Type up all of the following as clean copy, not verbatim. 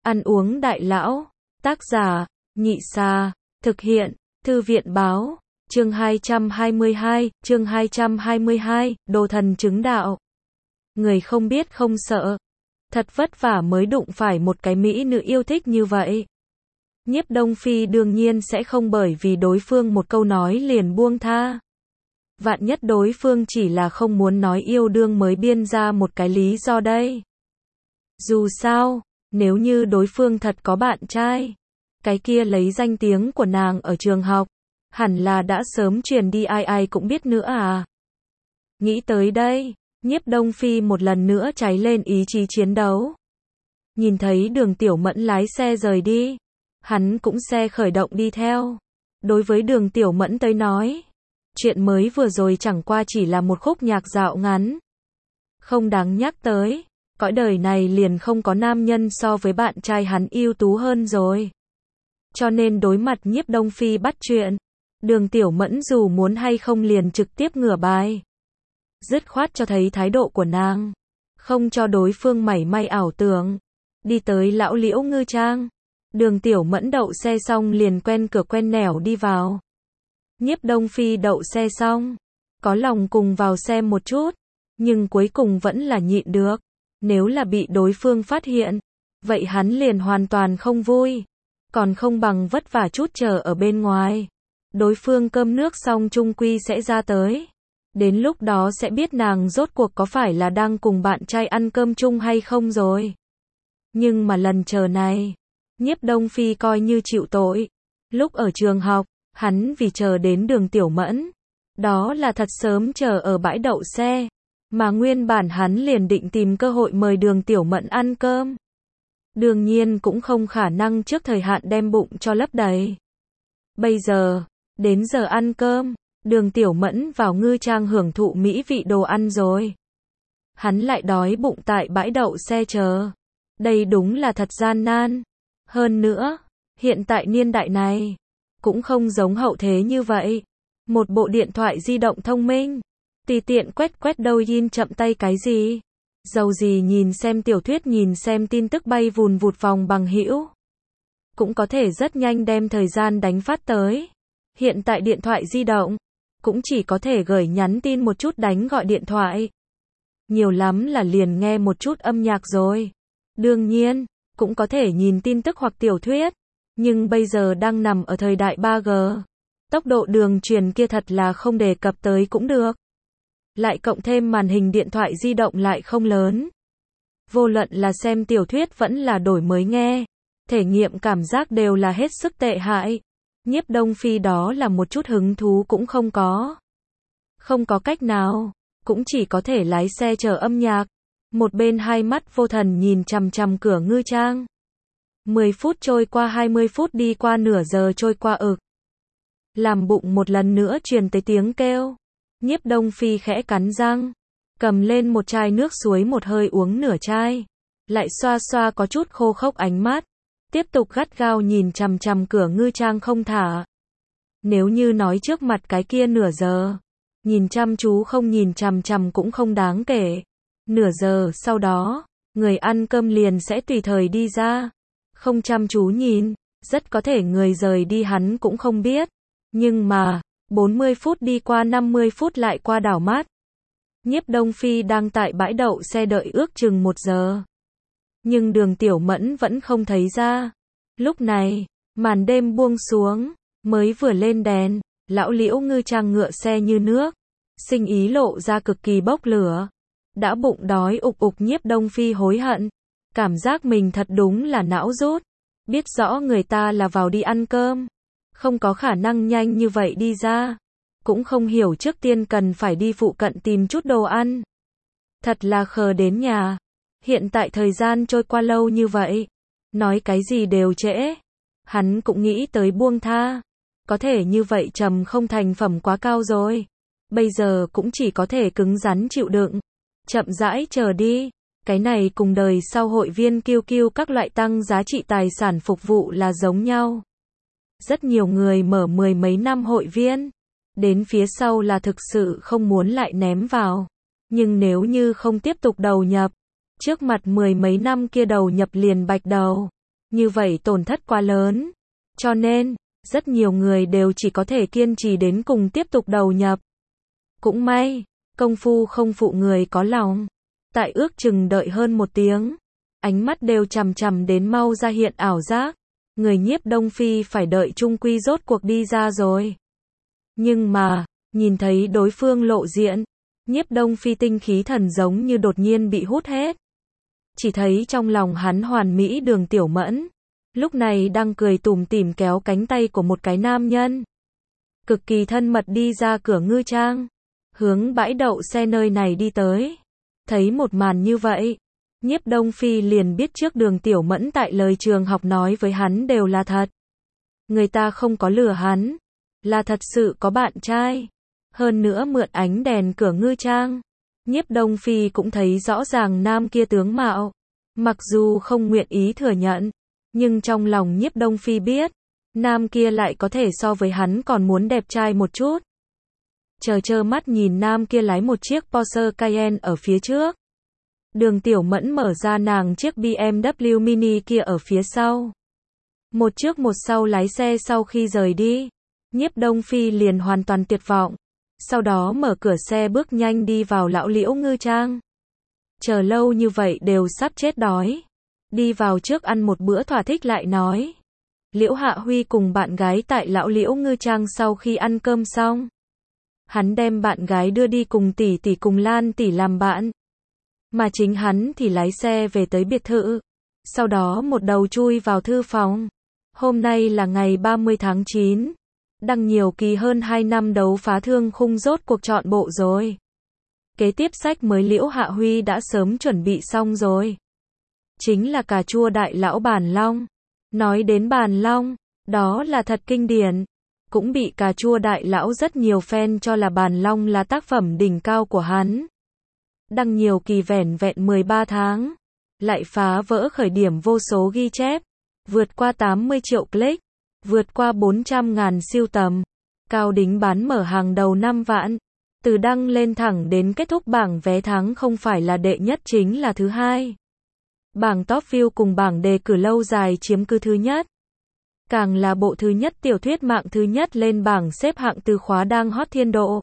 Ăn uống đại lão. Tác giả, Nhị Xà. Thực hiện, Thư viện báo. Chương 222, Đồ thần chứng đạo. Người không biết không sợ. Thật vất vả mới đụng phải một cái mỹ nữ yêu thích như vậy. Nhiếp Đông Phi đương nhiên sẽ không bởi vì đối phương một câu nói liền buông tha. Vạn nhất đối phương chỉ là không muốn nói yêu đương mới biên ra một cái lý do đây. Dù sao, nếu như đối phương thật có bạn trai, cái kia lấy danh tiếng của nàng ở trường học, hẳn là đã sớm truyền đi ai ai cũng biết nữa à. Nghĩ tới đây, Nhiếp Đông Phi một lần nữa cháy lên ý chí chiến đấu. Nhìn thấy Đường Tiểu Mẫn lái xe rời đi, hắn cũng xe khởi động đi theo. Đối với Đường Tiểu Mẫn tới nói, chuyện mới vừa rồi chẳng qua chỉ là một khúc nhạc dạo ngắn. Không đáng nhắc tới, cõi đời này liền không có nam nhân so với bạn trai hắn ưu tú hơn rồi. Cho nên đối mặt Nhiếp Đông Phi bắt chuyện, Đường Tiểu Mẫn dù muốn hay không liền trực tiếp ngửa bài. Dứt khoát cho thấy thái độ của nàng, không cho đối phương mảy may ảo tưởng. Đi tới lão Liễu Ngư Trang, Đường Tiểu Mẫn đậu xe xong liền quen cửa quen nẻo đi vào. Nhiếp Đông Phi đậu xe xong, có lòng cùng vào xem một chút, nhưng cuối cùng vẫn là nhịn được. Nếu là bị đối phương phát hiện, vậy hắn liền hoàn toàn không vui. Còn không bằng vất vả chút chờ ở bên ngoài. Đối phương cơm nước xong chung quy sẽ ra tới. Đến lúc đó sẽ biết nàng rốt cuộc có phải là đang cùng bạn trai ăn cơm chung hay không rồi. Nhưng mà lần chờ này, Nhiếp Đông Phi coi như chịu tội. Lúc ở trường học, hắn vì chờ đến Đường Tiểu Mẫn, đó là thật sớm chờ ở bãi đậu xe. Mà nguyên bản hắn liền định tìm cơ hội mời Đường Tiểu Mẫn ăn cơm. Đương nhiên cũng không khả năng trước thời hạn đem bụng cho lấp đầy. Bây giờ, đến giờ ăn cơm, Đường Tiểu Mẫn vào Ngư Trang hưởng thụ mỹ vị đồ ăn rồi. Hắn lại đói bụng tại bãi đậu xe chờ. Đây đúng là thật gian nan. Hơn nữa, hiện tại niên đại này, cũng không giống hậu thế như vậy. Một bộ điện thoại di động thông minh, tùy tiện quét đâu yin chậm tay cái gì. Dầu gì nhìn xem tiểu thuyết, nhìn xem tin tức bay vùn vụt vòng bằng hữu, cũng có thể rất nhanh đem thời gian đánh phát tới. Hiện tại điện thoại di động, cũng chỉ có thể gửi nhắn tin một chút, đánh gọi điện thoại. Nhiều lắm là liền nghe một chút âm nhạc rồi. Đương nhiên, cũng có thể nhìn tin tức hoặc tiểu thuyết. Nhưng bây giờ đang nằm ở thời đại 3G. Tốc độ đường truyền kia thật là không đề cập tới cũng được. Lại cộng thêm màn hình điện thoại di động lại không lớn. Vô luận là xem tiểu thuyết vẫn là đổi mới nghe, thể nghiệm cảm giác đều là hết sức tệ hại. Nhiếp Đông Phi đó là một chút hứng thú cũng không có. Không có cách nào, cũng chỉ có thể lái xe chờ âm nhạc. Một bên hai mắt vô thần nhìn chằm chằm cửa Ngư Trang. 10 phút trôi qua, 20 phút đi qua, nửa giờ trôi qua ực. Làm bụng một lần nữa truyền tới tiếng kêu. Nhiếp Đông Phi khẽ cắn răng, cầm lên một chai nước suối một hơi uống nửa chai, lại xoa xoa có chút khô khốc ánh mắt, tiếp tục gắt gao nhìn chằm chằm cửa Ngư Trang không thả. Nếu như nói trước mặt cái kia nửa giờ, nhìn chăm chú không nhìn chằm chằm cũng không đáng kể. Nửa giờ sau đó, người ăn cơm liền sẽ tùy thời đi ra. Không chăm chú nhìn, rất có thể người rời đi hắn cũng không biết. Nhưng mà 40 phút đi qua, 50 phút lại qua đảo mắt. Nhiếp Đông Phi đang tại bãi đậu xe đợi ước chừng 1 giờ. Nhưng Đường Tiểu Mẫn vẫn không thấy ra. Lúc này, màn đêm buông xuống, mới vừa lên đèn, lão Liễu Ngư Trang ngựa xe như nước, sinh ý lộ ra cực kỳ bốc lửa. Đã bụng đói ục ục, Nhiếp Đông Phi hối hận. Cảm giác mình thật đúng là não rút. Biết rõ người ta là vào đi ăn cơm, không có khả năng nhanh như vậy đi ra. Cũng không hiểu trước tiên cần phải đi phụ cận tìm chút đồ ăn. Thật là khờ đến nhà. Hiện tại thời gian trôi qua lâu như vậy, nói cái gì đều trễ. Hắn cũng nghĩ tới buông tha. Có thể như vậy trầm không thành phẩm quá cao rồi. Bây giờ cũng chỉ có thể cứng rắn chịu đựng. Chậm rãi chờ đi. Cái này cùng đời sau hội viên QQ các loại tăng giá trị tài sản phục vụ là giống nhau. Rất nhiều người mở 10 mấy năm hội viên, đến phía sau là thực sự không muốn lại ném vào. Nhưng nếu như không tiếp tục đầu nhập, trước mặt 10 mấy năm kia đầu nhập liền bạch đầu. Như vậy tổn thất quá lớn. Cho nên, rất nhiều người đều chỉ có thể kiên trì đến cùng tiếp tục đầu nhập. Cũng may, công phu không phụ người có lòng. Tại ước chừng đợi hơn 1 tiếng, ánh mắt đều chằm chằm đến mau ra hiện ảo giác. Người Nhiếp Đông Phi phải đợi chung quy rốt cuộc đi ra rồi. Nhưng mà, nhìn thấy đối phương lộ diện, Nhiếp Đông Phi tinh khí thần giống như đột nhiên bị hút hết. Chỉ thấy trong lòng hắn hoàn mỹ Đường Tiểu Mẫn, lúc này đang cười tủm tỉm kéo cánh tay của một cái nam nhân. Cực kỳ thân mật đi ra cửa ngư trang, hướng bãi đậu xe nơi này đi tới. Thấy một màn như vậy, Nhiếp Đông Phi liền biết trước Đường Tiểu Mẫn tại lời trường học nói với hắn đều là thật. Người ta không có lừa hắn, là thật sự có bạn trai. Hơn nữa mượn ánh đèn cửa ngư trang, Nhiếp Đông Phi cũng thấy rõ ràng nam kia tướng mạo. Mặc dù không nguyện ý thừa nhận, nhưng trong lòng Nhiếp Đông Phi biết, nam kia lại có thể so với hắn còn muốn đẹp trai một chút. Trơ mắt nhìn nam kia lái một chiếc Porsche Cayenne ở phía trước. Đường Tiểu Mẫn mở ra nàng chiếc BMW Mini kia ở phía sau. Một trước một sau lái xe sau khi rời đi, Nhiếp Đông Phi liền hoàn toàn tuyệt vọng. Sau đó mở cửa xe bước nhanh đi vào lão Liễu ngư trang. Chờ lâu như vậy đều sắp chết đói. Đi vào trước ăn một bữa thỏa thích lại nói. Liễu Hạ Huy cùng bạn gái tại lão Liễu ngư trang sau khi ăn cơm xong. Hắn đem bạn gái đưa đi cùng tỷ tỷ cùng Lan tỷ làm bạn. Mà chính hắn thì lái xe về tới biệt thự. Sau đó một đầu chui vào thư phòng. Hôm nay là ngày 30 tháng 9. Đăng nhiều kỳ hơn 2 năm đấu phá thương khung rốt cuộc chọn bộ rồi. Kế tiếp sách mới Liễu Hạ Huy đã sớm chuẩn bị xong rồi. Chính là cà chua đại lão Bàn Long. Nói đến Bàn Long, đó là thật kinh điển. Cũng bị cà chua đại lão rất nhiều fan cho là Bàn Long là tác phẩm đỉnh cao của hắn. Đăng nhiều kỳ vẻn vẹn 13 tháng. Lại phá vỡ khởi điểm vô số ghi chép. Vượt qua 80 triệu click. Vượt qua 400.000 siêu tầm. Cao đính bán mở hàng đầu 5 vạn. Từ đăng lên thẳng đến kết thúc bảng vé tháng không phải là đệ nhất chính là thứ hai. Bảng top view cùng bảng đề cử lâu dài chiếm cứ thứ nhất. Càng là bộ thứ nhất tiểu thuyết mạng thứ nhất lên bảng xếp hạng từ khóa đang hot thiên độ.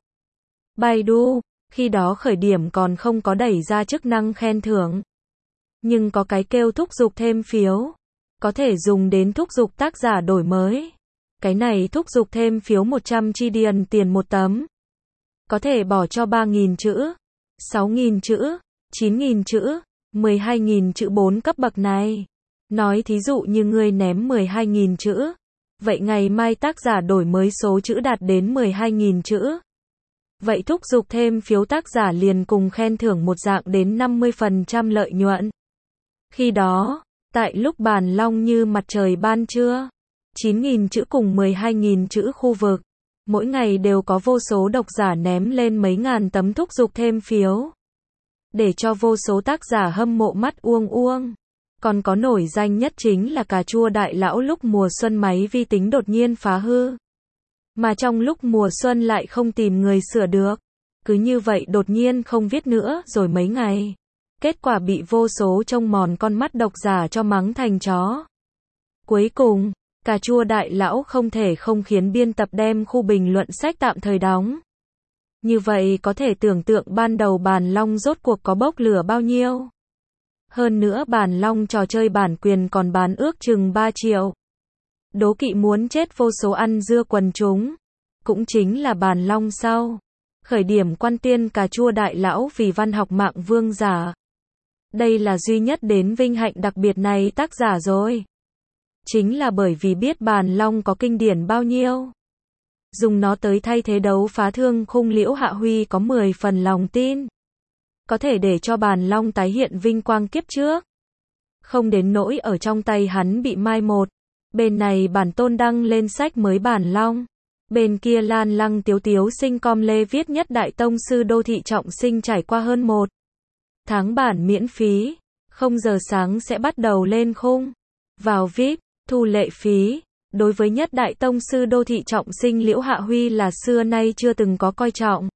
Baidu, khi đó khởi điểm còn không có đẩy ra chức năng khen thưởng. Nhưng có cái kêu thúc giục thêm phiếu. Có thể dùng đến thúc giục tác giả đổi mới. Cái này thúc giục thêm phiếu 100 chi điền tiền một tấm. Có thể bỏ cho 3.000 chữ, 6.000 chữ, 9.000 chữ, 12.000 chữ 4 cấp bậc này. Nói thí dụ như ngươi ném 12.000 chữ. Vậy ngày mai tác giả đổi mới số chữ đạt đến 12.000 chữ. Vậy thúc giục thêm phiếu tác giả liền cùng khen thưởng một dạng đến 50% lợi nhuận. Khi đó, tại lúc Bàn Long như mặt trời ban trưa, 9.000 chữ cùng 12.000 chữ khu vực. Mỗi ngày đều có vô số độc giả ném lên mấy ngàn tấm thúc giục thêm phiếu. Để cho vô số tác giả hâm mộ mắt uông uông. Còn có nổi danh nhất chính là cà chua đại lão lúc mùa xuân máy vi tính đột nhiên phá hư. Mà trong lúc mùa xuân lại không tìm người sửa được. Cứ như vậy đột nhiên không viết nữa rồi mấy ngày. Kết quả bị vô số trông mòn con mắt độc giả cho mắng thành chó. Cuối cùng, cà chua đại lão không thể không khiến biên tập đem khu bình luận sách tạm thời đóng. Như vậy có thể tưởng tượng ban đầu Bàn Long rốt cuộc có bốc lửa bao nhiêu. Hơn nữa Bàn Long trò chơi bản quyền còn bán ước chừng 3 triệu. Đố kỵ muốn chết vô số ăn dưa quần chúng. Cũng chính là Bàn Long sau. Khởi điểm quan tiên cà chua đại lão vì văn học mạng vương giả. Đây là duy nhất đến vinh hạnh đặc biệt này tác giả rồi. Chính là bởi vì biết Bàn Long có kinh điển bao nhiêu. Dùng nó tới thay thế đấu phá thương khung Liễu Hạ Huy có 10 phần lòng tin. Có thể để cho Bàn Long tái hiện vinh quang kiếp trước. Không đến nỗi ở trong tay hắn bị mai một. Bên này bản tôn đăng lên sách mới Bàn Long. Bên kia Lan Lăng Tiếu Tiếu sinh com lê viết nhất đại tông sư đô thị trọng sinh trải qua hơn 1 tháng bản miễn phí. 0 giờ sáng sẽ bắt đầu lên khung. Vào VIP, thu lệ phí. Đối với nhất đại tông sư đô thị trọng sinh Liễu Hạ Huy là xưa nay chưa từng có coi trọng.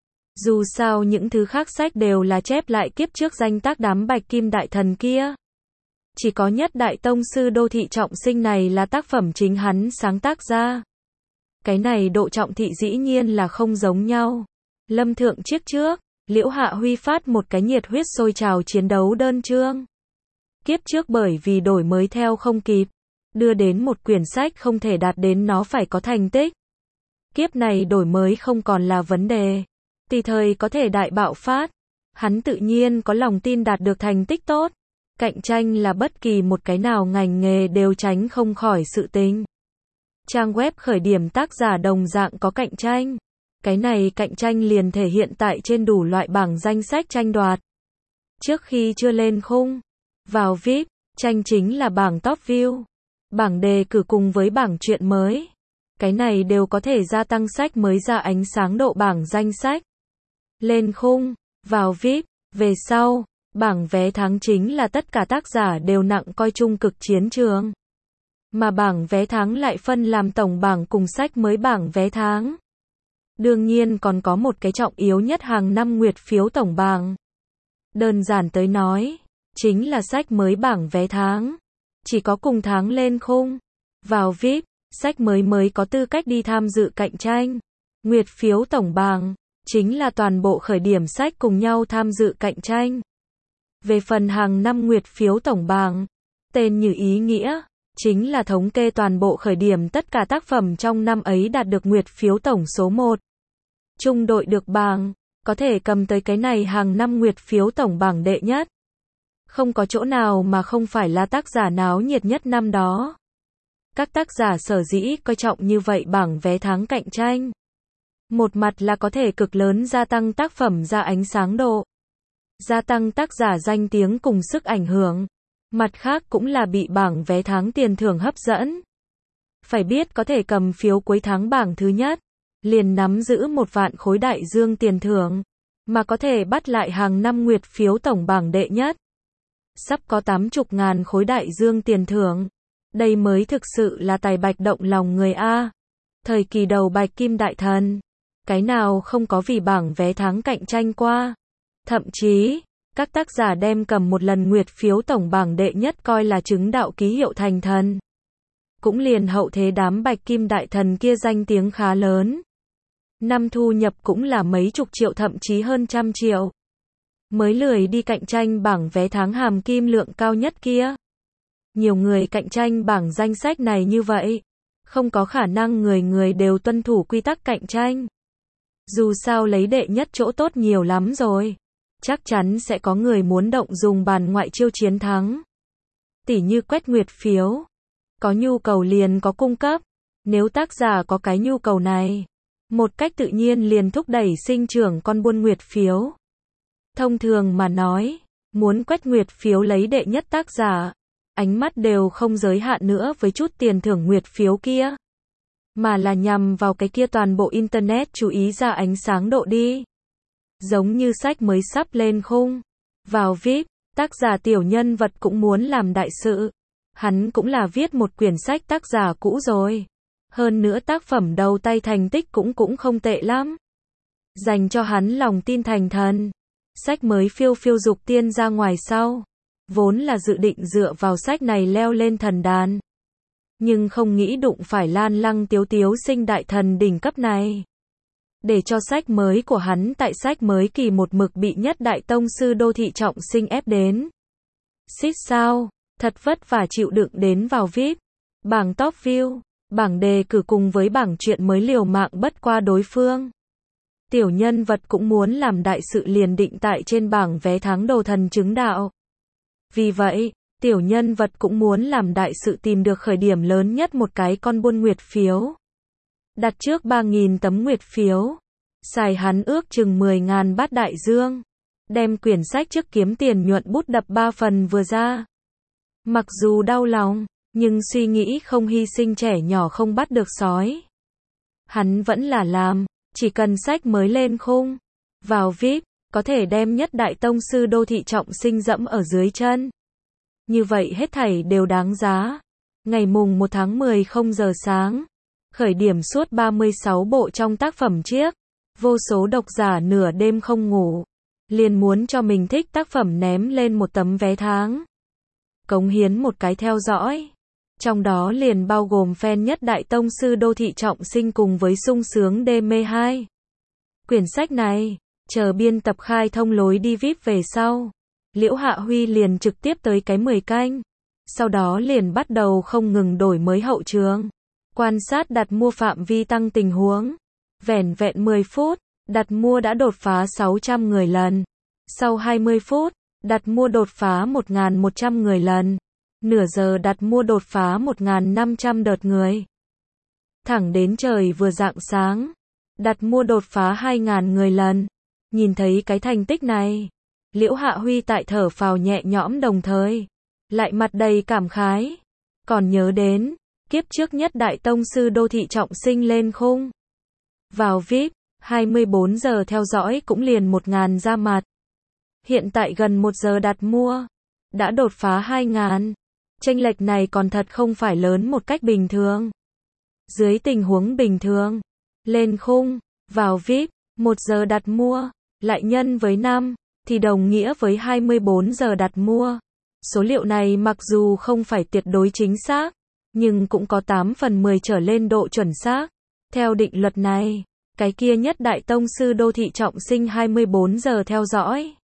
Dù sao những thứ khác sách đều là chép lại kiếp trước danh tác đám bạch kim đại thần kia. Chỉ có Nhất Đại Tông Sư Đô Thị Trọng Sinh này là tác phẩm chính hắn sáng tác ra. Cái này độ trọng thị dĩ nhiên là không giống nhau. Lâm Thượng chiếc trước, Liễu Hạ Huy phát một cái nhiệt huyết sôi trào chiến đấu đơn chương. Kiếp trước bởi vì đổi mới theo không kịp, đưa đến một quyển sách không thể đạt đến nó phải có thành tích. Kiếp này đổi mới không còn là vấn đề, tùy thời có thể đại bạo phát. Hắn tự nhiên có lòng tin đạt được thành tích tốt. Cạnh tranh là bất kỳ một cái nào ngành nghề đều tránh không khỏi sự tình. Trang web khởi điểm tác giả đồng dạng có cạnh tranh. Cái này cạnh tranh liền thể hiện tại trên đủ loại bảng danh sách tranh đoạt. Trước khi chưa lên khung, vào VIP, tranh chính là bảng top view, bảng đề cử cùng với bảng truyện mới. Cái này đều có thể gia tăng sách mới ra ánh sáng độ bảng danh sách. Lên khung, vào VIP, về sau, bảng vé tháng chính là tất cả tác giả đều nặng coi chung cực chiến trường. Mà bảng vé tháng lại phân làm tổng bảng cùng sách mới bảng vé tháng. Đương nhiên còn có một cái trọng yếu nhất hàng năm nguyệt phiếu tổng bảng. Đơn giản tới nói, chính là sách mới bảng vé tháng. Chỉ có cùng tháng lên khung, vào VIP, sách mới có tư cách đi tham dự cạnh tranh. Nguyệt phiếu tổng bảng, chính là toàn bộ khởi điểm sách cùng nhau tham dự cạnh tranh. Về phần hàng năm nguyệt phiếu tổng bảng, tên như ý nghĩa, chính là thống kê toàn bộ khởi điểm tất cả tác phẩm trong năm ấy đạt được nguyệt phiếu tổng số 1. Trung đội được bảng, có thể cầm tới cái này hàng năm nguyệt phiếu tổng bảng đệ nhất. Không có chỗ nào mà không phải là tác giả náo nhiệt nhất năm đó. Các tác giả sở dĩ coi trọng như vậy bảng vé tháng cạnh tranh. Một mặt là có thể cực lớn gia tăng tác phẩm ra ánh sáng độ, gia tăng tác giả danh tiếng cùng sức ảnh hưởng. Mặt khác cũng là bị bảng vé tháng tiền thưởng hấp dẫn. Phải biết có thể cầm phiếu cuối tháng bảng thứ nhất, liền nắm giữ 1 vạn khối đại dương tiền thưởng, mà có thể bắt lại hàng năm nguyệt phiếu tổng bảng đệ nhất. Sắp có 80.000 khối đại dương tiền thưởng. Đây mới thực sự là tài bạch động lòng người A. Thời kỳ đầu bạch kim đại thần, cái nào không có vì bảng vé tháng cạnh tranh qua. Thậm chí, các tác giả đem cầm một lần nguyệt phiếu tổng bảng đệ nhất coi là chứng đạo ký hiệu thành thần. Cũng liền hậu thế đám bạch kim đại thần kia danh tiếng khá lớn. Năm thu nhập cũng là mấy chục triệu thậm chí hơn trăm triệu. Mới lười đi cạnh tranh bảng vé tháng hàm kim lượng cao nhất kia. Nhiều người cạnh tranh bảng danh sách này như vậy, không có khả năng người người đều tuân thủ quy tắc cạnh tranh. Dù sao lấy đệ nhất chỗ tốt nhiều lắm rồi. Chắc chắn sẽ có người muốn động dùng bàn ngoại chiêu chiến thắng. Tỉ như quét nguyệt phiếu. Có nhu cầu liền có cung cấp. Nếu tác giả có cái nhu cầu này, một cách tự nhiên liền thúc đẩy sinh trưởng con buôn nguyệt phiếu. Thông thường mà nói, muốn quét nguyệt phiếu lấy đệ nhất tác giả, ánh mắt đều không giới hạn nữa với chút tiền thưởng nguyệt phiếu kia, mà là nhằm vào cái kia toàn bộ internet chú ý ra ánh sáng độ đi. Giống như sách mới sắp lên khung, vào VIP, tác giả tiểu nhân vật cũng muốn làm đại sự. Hắn cũng là viết một quyển sách tác giả cũ rồi. Hơn nữa tác phẩm đầu tay thành tích cũng không tệ lắm. Dành cho hắn lòng tin thành thần. Sách mới phiêu phiêu dục tiên ra ngoài sau. Vốn là dự định dựa vào sách này leo lên thần đàn. Nhưng không nghĩ đụng phải Lan Lăng Tiếu Tiếu sinh đại thần đỉnh cấp này. Để cho sách mới của hắn tại sách mới kỳ một mực bị Nhất Đại Tông Sư Đô Thị Trọng Sinh ép đến. Xít sao, thật vất vả chịu đựng đến vào VIP, bảng top view, bảng đề cử cùng với bảng truyện mới liều mạng bất qua đối phương. Tiểu nhân vật cũng muốn làm đại sự liền định tại trên bảng vé tháng đầu thần chứng đạo. Vì vậy, tiểu nhân vật cũng muốn làm đại sự tìm được khởi điểm lớn nhất một cái con buôn nguyệt phiếu. Đặt trước 3.000 tấm nguyệt phiếu. Xài hắn ước chừng 10.000 bát đại dương. Đem quyển sách trước kiếm tiền nhuận bút đập 3 phần vừa ra. Mặc dù đau lòng, nhưng suy nghĩ không hy sinh trẻ nhỏ không bắt được sói. Hắn vẫn là làm, chỉ cần sách mới lên khung, vào VIP, có thể đem Nhất Đại Tông Sư Đô Thị Trọng Sinh dẫm ở dưới chân. Như vậy hết thảy đều đáng giá. Ngày mùng 1 tháng 10 0 giờ sáng, khởi điểm suốt 36 bộ trong tác phẩm chiếc. Vô số độc giả nửa đêm không ngủ, liền muốn cho mình thích tác phẩm ném lên một tấm vé tháng. cống hiến một cái theo dõi. Trong đó liền bao gồm fan nhất đại tông sư Đô Thị Trọng Sinh cùng với sung sướng đê mê 2. Quyển sách này, chờ biên tập khai thông lối đi VIP về sau, Liễu Hạ Huy liền trực tiếp tới cái 10 canh. Sau đó liền bắt đầu không ngừng đổi mới hậu trường, quan sát đặt mua phạm vi tăng tình huống. Vẻn vẹn 10 phút, đặt mua đã đột phá 600 người lần. Sau 20 phút, đặt mua đột phá 1.100 người lần. Nửa giờ đặt mua đột phá 1.500 đợt người. Thẳng đến trời vừa rạng sáng, đặt mua đột phá 2.000 người lần. Nhìn thấy cái thành tích này, Liễu Hạ Huy tại thở phào nhẹ nhõm đồng thời lại mặt đầy cảm khái. Còn nhớ đến, kiếp trước nhất đại tông sư Đô Thị Trọng Sinh lên khung. Vào VIP, 24 giờ theo dõi cũng liền 1.000 ra mặt. Hiện tại gần 1 giờ đặt mua, đã đột phá 2.000. Chênh lệch này còn thật không phải lớn một cách bình thường. Dưới tình huống bình thường, lên khung, vào VIP, 1 giờ đặt mua, lại nhân với 5, thì đồng nghĩa với 24 giờ đặt mua. Số liệu này mặc dù không phải tuyệt đối chính xác, nhưng cũng có 8 phần 10 trở lên độ chuẩn xác. Theo định luật này, cái kia nhất đại tông sư Đô Thị Trọng Sinh 24 giờ theo dõi,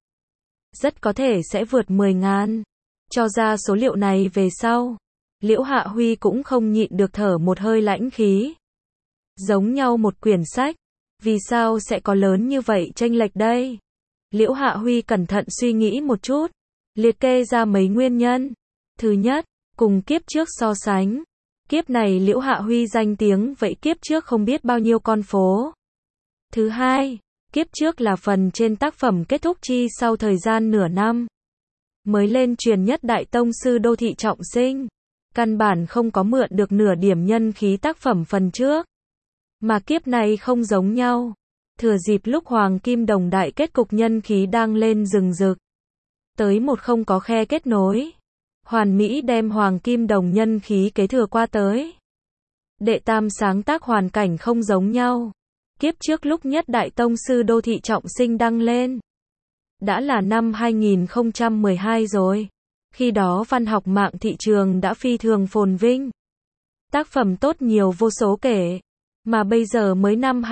rất có thể sẽ vượt 10.000. Cho ra số liệu này về sau, Liễu Hạ Huy cũng không nhịn được thở một hơi lãnh khí. Giống nhau một quyển sách, vì sao sẽ có lớn như vậy chênh lệch đây? Liễu Hạ Huy cẩn thận suy nghĩ một chút, liệt kê ra mấy nguyên nhân. Thứ nhất, cùng kiếp trước so sánh. Kiếp này Liễu Hạ Huy danh tiếng vậy kiếp trước không biết bao nhiêu con phố. Thứ hai, kiếp trước là phần trên tác phẩm kết thúc chi sau thời gian nửa năm mới lên truyền nhất đại tông sư Đô Thị Trọng Sinh. Căn bản không có mượn được nửa điểm nhân khí tác phẩm phần trước. Mà kiếp này không giống nhau. Thừa dịp lúc Hoàng Kim Đồng đại kết cục nhân khí đang lên rừng rực. Tới một không có khe kết nối. Hoàn Mỹ đem Hoàng Kim Đồng nhân khí kế thừa qua tới. Đệ tam sáng tác hoàn cảnh không giống nhau. Kiếp trước lúc nhất đại tông sư Đô Thị Trọng Sinh đăng lên, đã là năm 2012 rồi. Khi đó văn học mạng thị trường đã phi thường phồn vinh. Tác phẩm tốt nhiều vô số kể. Mà bây giờ mới năm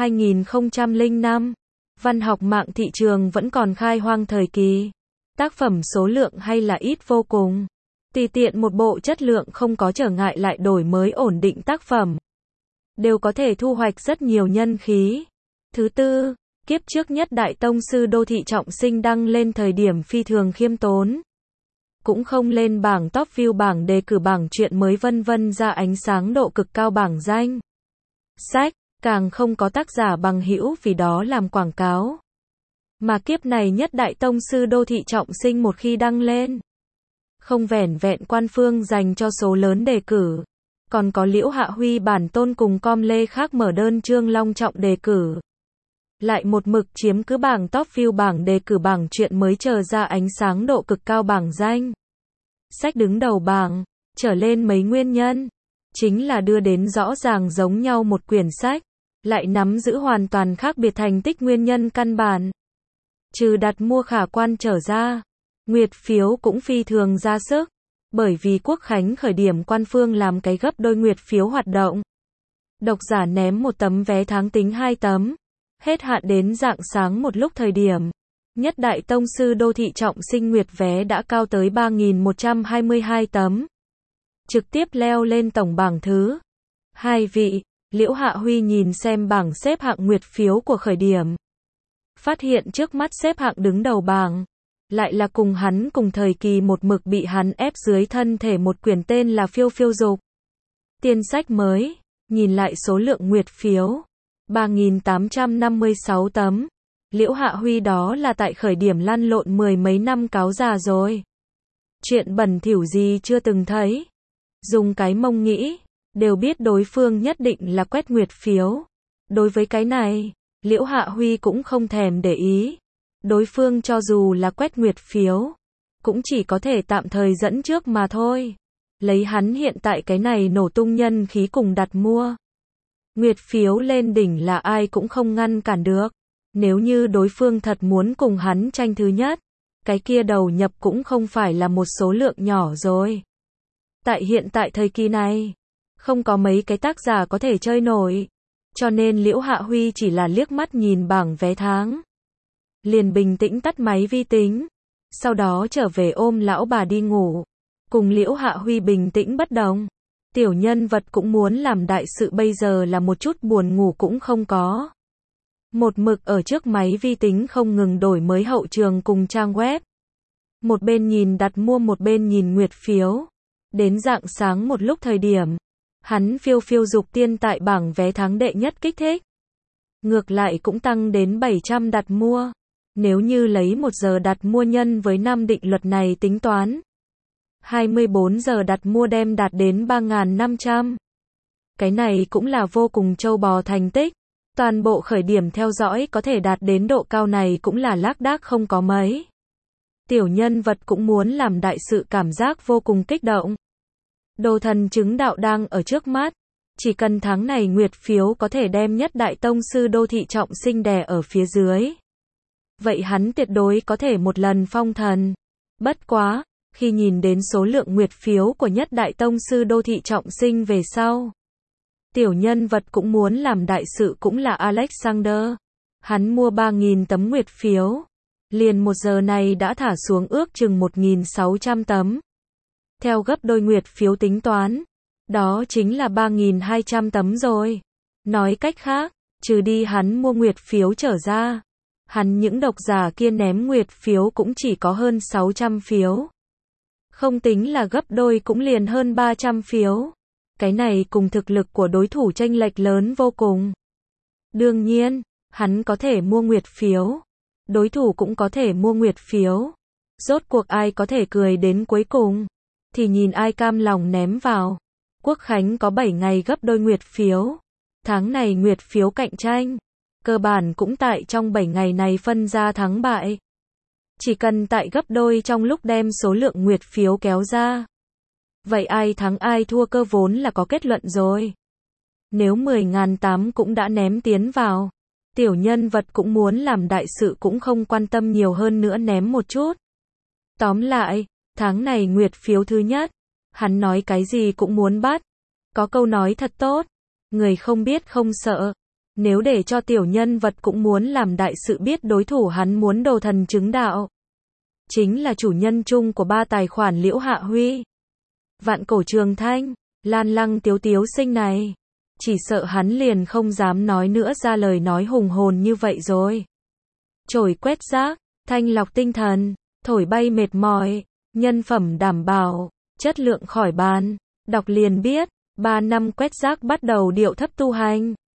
2005, văn học mạng thị trường vẫn còn khai hoang thời kỳ. Tác phẩm số lượng hay là ít vô cùng. Tùy tiện một bộ chất lượng không có trở ngại lại đổi mới ổn định tác phẩm, đều có thể thu hoạch rất nhiều nhân khí. Thứ tư, kiếp trước nhất đại tông sư Đô Thị Trọng Sinh đăng lên thời điểm phi thường khiêm tốn. Cũng không lên bảng top view, bảng đề cử, bảng truyện mới vân vân ra ánh sáng độ cực cao bảng danh sách, càng không có tác giả bằng hữu vì đó làm quảng cáo. Mà kiếp này nhất đại tông sư Đô Thị Trọng Sinh một khi đăng lên, không vẻn vẹn quan phương dành cho số lớn đề cử, còn có Liễu Hạ Huy bản tôn cùng com lê khác mở đơn chương long trọng đề cử. Lại một mực chiếm cứ bảng top view, bảng đề cử, bảng truyện mới chờ ra ánh sáng độ cực cao bảng danh sách đứng đầu bảng, trở lên mấy nguyên nhân. Chính là đưa đến rõ ràng giống nhau một quyển sách, lại nắm giữ hoàn toàn khác biệt thành tích nguyên nhân căn bản. Trừ đặt mua khả quan trở ra, nguyệt phiếu cũng phi thường ra sức. Bởi vì Quốc Khánh khởi điểm quan phương làm cái gấp đôi nguyệt phiếu hoạt động. Độc giả ném một tấm vé tháng tính 2 tấm. Hết hạn đến rạng sáng một lúc thời điểm. Nhất đại tông sư Đô Thị Trọng Sinh nguyệt vé đã cao tới 3.122 tấm. Trực tiếp leo lên tổng bảng thứ 2 vị. Liễu Hạ Huy nhìn xem bảng xếp hạng nguyệt phiếu của khởi điểm. Phát hiện trước mắt xếp hạng đứng đầu bảng lại là cùng hắn cùng thời kỳ một mực bị hắn ép dưới thân thể một quyển tên là Phiêu Phiêu Dục Tiên sách mới. Nhìn lại số lượng nguyệt phiếu, 3.856 tấm. Liễu Hạ Huy đó là tại khởi điểm lăn lộn mười mấy năm cáo già rồi. Chuyện bẩn thỉu gì chưa từng thấy. Dùng cái mông nghĩ, đều biết đối phương nhất định là quét nguyệt phiếu. Đối với cái này, Liễu Hạ Huy cũng không thèm để ý. Đối phương cho dù là quét nguyệt phiếu, cũng chỉ có thể tạm thời dẫn trước mà thôi. Lấy hắn hiện tại cái này nổ tung nhân khí cùng đặt mua. Nguyệt phiếu lên đỉnh là ai cũng không ngăn cản được. Nếu như đối phương thật muốn cùng hắn tranh thứ nhất, cái kia đầu nhập cũng không phải là một số lượng nhỏ rồi. Tại hiện tại thời kỳ này, không có mấy cái tác giả có thể chơi nổi. Cho nên Liễu Hạ Huy chỉ là liếc mắt nhìn bảng vé tháng. Liền bình tĩnh tắt máy vi tính. Sau đó trở về ôm lão bà đi ngủ. Cùng Liễu Hạ Huy bình tĩnh bất động. Tiểu nhân vật cũng muốn làm đại sự bây giờ là một chút buồn ngủ cũng không có. Một mực ở trước máy vi tính không ngừng đổi mới hậu trường cùng trang web. Một bên nhìn đặt mua một bên nhìn nguyệt phiếu. Đến rạng sáng một lúc thời điểm, hắn phiêu phiêu dục tiên tại bảng vé tháng đệ nhất kích thích. Ngược lại cũng tăng đến 700 đặt mua. Nếu như lấy 1 giờ đặt mua nhân với 5 định luật này tính toán, 24 giờ đặt mua đem đạt đến 3.500. Cái này cũng là vô cùng trâu bò thành tích. Toàn bộ khởi điểm theo dõi có thể đạt đến độ cao này cũng là lác đác không có mấy. Tiểu nhân vật cũng muốn làm đại sự cảm giác vô cùng kích động. Đồ thần chứng đạo đang ở trước mắt. Chỉ cần tháng này nguyệt phiếu có thể đem nhất đại tông sư Đô Thị Trọng Sinh đè ở phía dưới. Vậy hắn tuyệt đối có thể một lần phong thần. Bất quá, khi nhìn đến số lượng nguyệt phiếu của nhất đại tông sư Đô Thị Trọng Sinh về sau. Tiểu nhân vật cũng muốn làm đại sự cũng là Alexander. Hắn mua 3.000 tấm nguyệt phiếu. Liền 1 giờ này đã thả xuống ước chừng 1.600 tấm. Theo gấp đôi nguyệt phiếu tính toán. Đó chính là 3.200 tấm rồi. Nói cách khác, trừ đi hắn mua nguyệt phiếu trở ra. Hắn những độc giả kia ném nguyệt phiếu cũng chỉ có hơn 600 phiếu. Không tính là gấp đôi cũng liền hơn 300 phiếu. Cái này cùng thực lực của đối thủ chênh lệch lớn vô cùng. Đương nhiên, hắn có thể mua nguyệt phiếu. Đối thủ cũng có thể mua nguyệt phiếu. Rốt cuộc ai có thể cười đến cuối cùng. Thì nhìn ai cam lòng ném vào. Quốc khánh có 7 ngày gấp đôi nguyệt phiếu. Tháng này nguyệt phiếu cạnh tranh. Cơ bản cũng tại trong 7 ngày này phân ra thắng bại. Chỉ cần tại gấp đôi trong lúc đem số lượng nguyệt phiếu kéo ra. Vậy ai thắng ai thua cơ vốn là có kết luận rồi. Nếu 10.800 cũng đã ném tiến vào. Tiểu nhân vật cũng muốn làm đại sự cũng không quan tâm nhiều hơn nữa ném một chút. Tóm lại, tháng này nguyệt phiếu thứ nhất. Hắn nói cái gì cũng muốn bắt. Có câu nói thật tốt. Người không biết không sợ. Nếu để cho tiểu nhân vật cũng muốn làm đại sự biết đối thủ hắn muốn đồ thần chứng đạo. Chính là chủ nhân chung của 3 tài khoản Liễu Hạ Huy. Vạn Cổ Trường Thanh, Lan Lăng Tiếu Tiếu Sinh này. Chỉ sợ hắn liền không dám nói nữa ra lời nói hùng hồn như vậy rồi. Chổi quét rác, thanh lọc tinh thần, thổi bay mệt mỏi, nhân phẩm đảm bảo, chất lượng khỏi bàn. Đọc liền biết, 3 năm quét rác bắt đầu điệu thấp tu hành.